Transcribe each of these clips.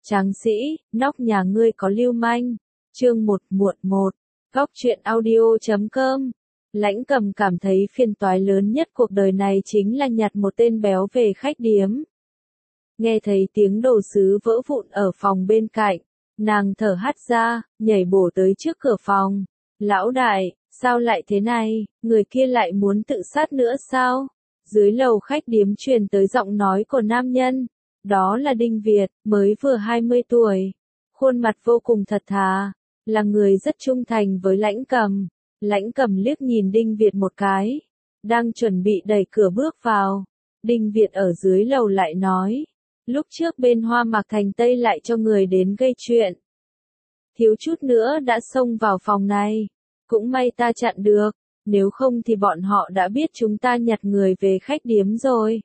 Tráng sĩ, nóc nhà ngươi có lưu manh. Chương 1 Góc truyện audio.com. Lãnh Cầm cảm thấy phiền toái lớn nhất cuộc đời này chính là nhặt một tên béo về khách điếm. Nghe thấy tiếng đồ sứ vỡ vụn ở phòng bên cạnh, nàng thở hắt ra, nhảy bổ tới trước cửa phòng. Lão đại, sao lại thế này, người kia lại muốn tự sát nữa sao? Dưới lầu khách điếm truyền tới giọng nói của nam nhân. Đó là Đinh Việt, mới vừa 20 tuổi. Khuôn mặt vô cùng thật thà, là người rất trung thành với Lãnh Cầm. Lãnh Cầm liếc nhìn Đinh Việt một cái, đang chuẩn bị đẩy cửa bước vào. Đinh Việt ở dưới lầu lại nói, lúc trước bên Hoa Mạc Thành Tây lại cho người đến gây chuyện. Thiếu chút nữa đã xông vào phòng này, cũng may ta chặn được, nếu không thì bọn họ đã biết chúng ta nhặt người về khách điếm rồi.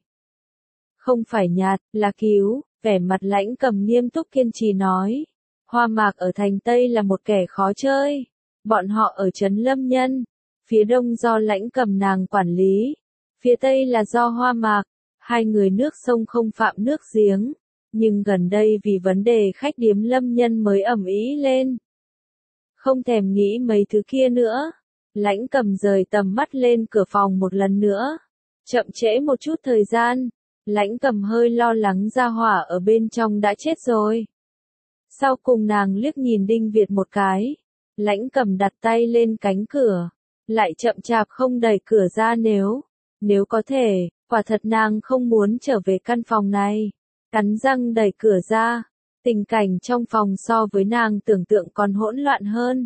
Không phải nhặt, là cứu, vẻ mặt Lãnh Cầm nghiêm túc kiên trì nói. Hoa Mạc ở thành Tây là một kẻ khó chơi. Bọn họ ở trấn Lâm Nhân. Phía đông do Lãnh Cầm nàng quản lý. Phía tây là do Hoa Mạc. Hai người nước sông không phạm nước giếng. Nhưng gần đây vì vấn đề khách điếm Lâm Nhân mới ầm ĩ lên. Không thèm nghĩ mấy thứ kia nữa. Lãnh Cầm rời tầm mắt lên cửa phòng một lần nữa. Chậm trễ một chút thời gian. Lãnh Cầm hơi lo lắng gia hỏa ở bên trong đã chết rồi. Sau cùng nàng liếc nhìn Đinh Việt một cái. Lãnh Cầm đặt tay lên cánh cửa. Lại chậm chạp không đẩy cửa ra nếu có thể, quả thật nàng không muốn trở về căn phòng này. Cắn răng đẩy cửa ra. Tình cảnh trong phòng so với nàng tưởng tượng còn hỗn loạn hơn.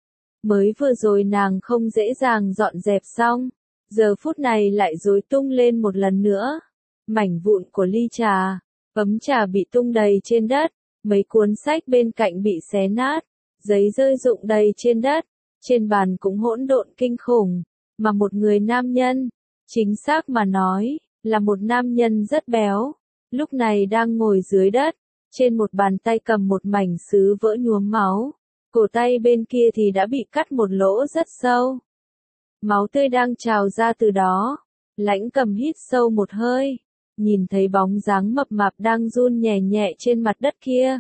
Mới vừa rồi nàng không dễ dàng dọn dẹp xong. Giờ phút này lại rối tung lên một lần nữa. Mảnh vụn của ly trà, ấm trà bị tung đầy trên đất, mấy cuốn sách bên cạnh bị xé nát, giấy rơi rụng đầy trên đất, trên bàn cũng hỗn độn kinh khủng, mà một người nam nhân, chính xác mà nói, là một nam nhân rất béo, lúc này đang ngồi dưới đất, trên một bàn tay cầm một mảnh sứ vỡ nhuốm máu, cổ tay bên kia thì đã bị cắt một lỗ rất sâu. Máu tươi đang trào ra từ đó, Lãnh Cầm hít sâu một hơi. Nhìn thấy bóng dáng mập mạp đang run nhẹ nhẹ trên mặt đất kia.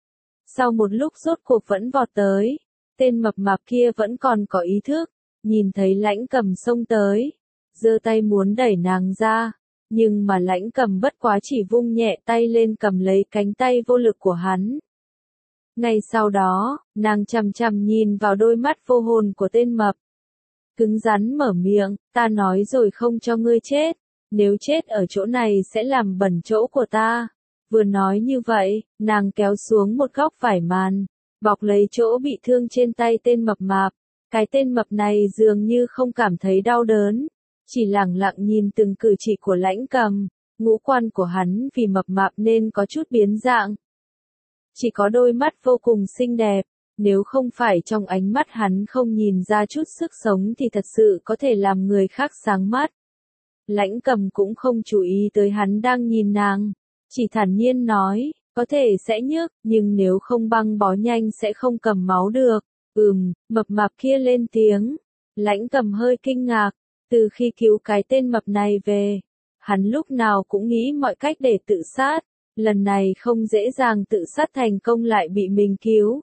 Sau một lúc rốt cuộc vẫn vọt tới, tên mập mạp kia vẫn còn có ý thức, nhìn thấy Lãnh Cầm xông tới, giơ tay muốn đẩy nàng ra, nhưng mà Lãnh Cầm bất quá chỉ vung nhẹ tay lên cầm lấy cánh tay vô lực của hắn. Ngay sau đó, nàng chằm chằm nhìn vào đôi mắt vô hồn của tên mập. Cứng rắn mở miệng, ta nói rồi không cho ngươi chết. Nếu chết ở chỗ này sẽ làm bẩn chỗ của ta. Vừa nói như vậy, nàng kéo xuống một góc vải màn, bọc lấy chỗ bị thương trên tay tên mập mạp. Cái tên mập này dường như không cảm thấy đau đớn, chỉ lẳng lặng nhìn từng cử chỉ của Lãnh Cầm. Ngũ quan của hắn vì mập mạp nên có chút biến dạng. Chỉ có đôi mắt vô cùng xinh đẹp, nếu không phải trong ánh mắt hắn không nhìn ra chút sức sống thì thật sự có thể làm người khác sáng mắt. Lãnh Cầm cũng không chú ý tới hắn đang nhìn nàng, chỉ thản nhiên nói, có thể sẽ nhức, nhưng nếu không băng bó nhanh sẽ không cầm máu được. Mập mạp kia lên tiếng. Lãnh Cầm hơi kinh ngạc, từ khi cứu cái tên mập này về, hắn lúc nào cũng nghĩ mọi cách để tự sát, lần này không dễ dàng tự sát thành công lại bị mình cứu.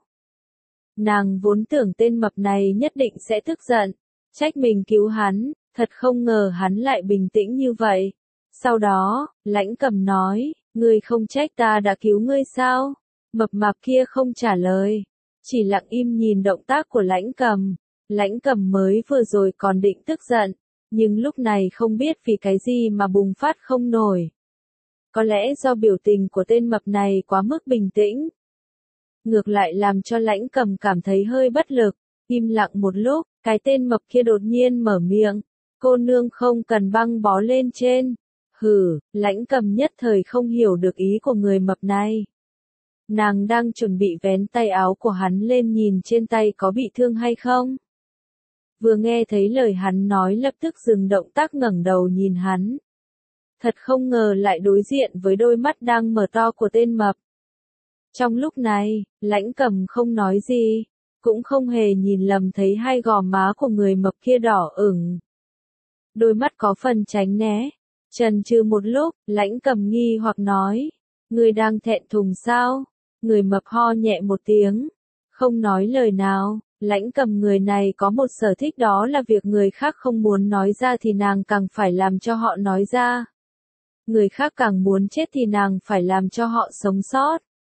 Nàng vốn tưởng tên mập này nhất định sẽ tức giận, trách mình cứu hắn. Thật không ngờ hắn lại bình tĩnh như vậy. Sau đó, Lãnh Cầm nói, ngươi không trách ta đã cứu ngươi sao? Mập mạp kia không trả lời, chỉ lặng im nhìn động tác của Lãnh Cầm. Lãnh Cầm mới vừa rồi còn định tức giận, nhưng lúc này không biết vì cái gì mà bùng phát không nổi. Có lẽ do biểu tình của tên mập này quá mức bình tĩnh. Ngược lại làm cho Lãnh Cầm cảm thấy hơi bất lực, im lặng một lúc, cái tên mập kia đột nhiên mở miệng. Cô nương không cần băng bó lên trên. Lãnh Cầm nhất thời không hiểu được ý của người mập này. Nàng đang chuẩn bị vén tay áo của hắn lên nhìn trên tay có bị thương hay không. Vừa nghe thấy lời hắn nói lập tức dừng động tác ngẩng đầu nhìn hắn. Thật không ngờ lại đối diện với đôi mắt đang mở to của tên mập. Trong lúc này, Lãnh Cầm không nói gì, cũng không hề nhìn lầm thấy hai gò má của người mập kia đỏ ửng. Đôi mắt có phần tránh né. Chần chừ một lúc, Lãnh Cầm nghi hoặc nói, ngươi đang thẹn thùng sao? Người mập ho nhẹ một tiếng, không nói lời nào. Lãnh Cầm người này có một sở thích, đó là việc người khác không muốn nói ra thì nàng càng phải làm cho họ nói ra. Người khác càng muốn chết thì nàng phải làm cho họ sống sót.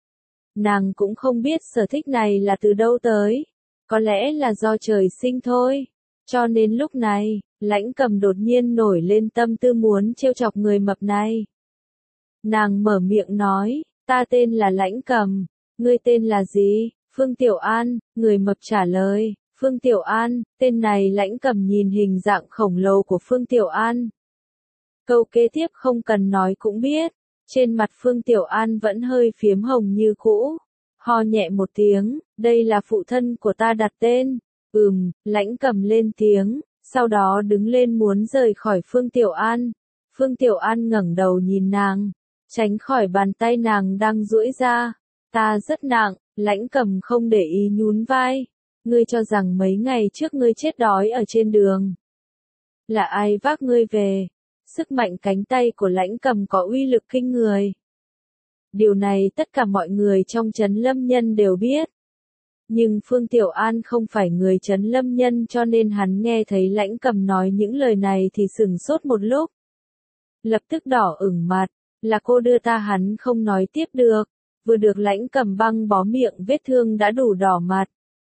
Nàng cũng không biết sở thích này là từ đâu tới. Có lẽ là do trời sinh thôi. Cho nên lúc này, Lãnh Cầm đột nhiên nổi lên tâm tư muốn trêu chọc người mập này. Nàng mở miệng nói, ta tên là Lãnh Cầm, ngươi tên là gì? Phương Tiểu An, người mập trả lời, Phương Tiểu An, tên này. Lãnh Cầm nhìn hình dạng khổng lồ của Phương Tiểu An. Câu kế tiếp không cần nói cũng biết, trên mặt Phương Tiểu An vẫn hơi phiếm hồng như cũ. Ho nhẹ một tiếng, đây là phụ thân của ta đặt tên. Lãnh Cầm lên tiếng, sau đó đứng lên muốn rời khỏi Phương Tiểu An. Phương Tiểu An ngẩng đầu nhìn nàng, tránh khỏi bàn tay nàng đang duỗi ra. Ta rất nặng. Lãnh Cầm không để ý nhún vai. Ngươi cho rằng mấy ngày trước ngươi chết đói ở trên đường. Là ai vác ngươi về? Sức mạnh cánh tay của Lãnh Cầm có uy lực kinh người. Điều này tất cả mọi người trong Trấn Lâm Nhân đều biết. Nhưng Phương Tiểu An không phải người Trấn Lâm Nhân, cho nên hắn nghe thấy Lãnh Cầm nói những lời này thì sửng sốt một lúc. Lập tức đỏ ửng mặt, là cô đưa ta. Hắn không nói tiếp được. Vừa được Lãnh Cầm băng bó miệng vết thương đã đủ đỏ mặt.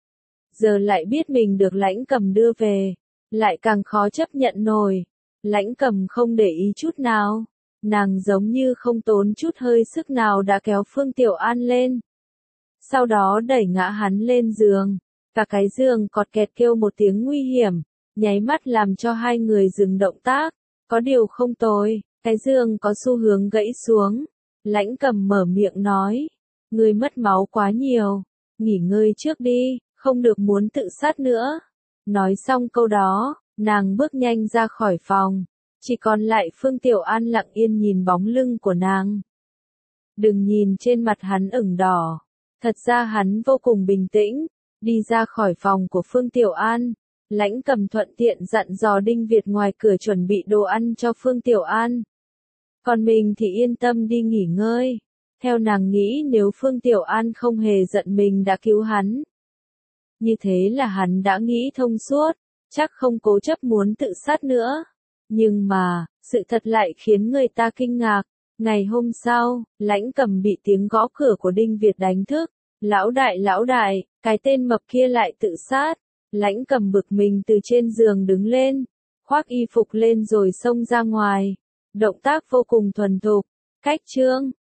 Giờ lại biết mình được Lãnh Cầm đưa về, lại càng khó chấp nhận nổi. Lãnh Cầm không để ý chút nào. Nàng giống như không tốn chút hơi sức nào đã kéo Phương Tiểu An lên. Sau đó đẩy ngã hắn lên giường. Cả cái giường cọt kẹt kêu một tiếng nguy hiểm, nháy mắt làm cho hai người dừng động tác. Có điều không tồi, cái giường có xu hướng gãy xuống. Lãnh Cầm mở miệng nói, ngươi mất máu quá nhiều, nghỉ ngơi trước đi, không được muốn tự sát nữa. Nói xong câu đó, nàng bước nhanh ra khỏi phòng, chỉ còn lại Phương Tiểu An lặng yên nhìn bóng lưng của nàng. Đừng nhìn trên mặt hắn ửng đỏ, thật ra hắn vô cùng bình tĩnh. Đi ra khỏi phòng của Phương Tiểu An, Lãnh Cầm thuận tiện dặn dò Đinh Việt ngoài cửa chuẩn bị đồ ăn cho Phương Tiểu An. Còn mình thì yên tâm đi nghỉ ngơi. Theo nàng nghĩ, nếu Phương Tiểu An không hề giận mình đã cứu hắn, như thế là hắn đã nghĩ thông suốt, chắc không cố chấp muốn tự sát nữa. Nhưng mà, sự thật lại khiến người ta kinh ngạc. Ngày hôm sau, Lãnh Cầm bị tiếng gõ cửa của Đinh Việt đánh thức. Lão đại, cái tên mập kia lại tự sát. Lãnh Cầm bực mình từ trên giường đứng lên, khoác y phục lên rồi xông ra ngoài. Động tác vô cùng thuần thục. Cách chương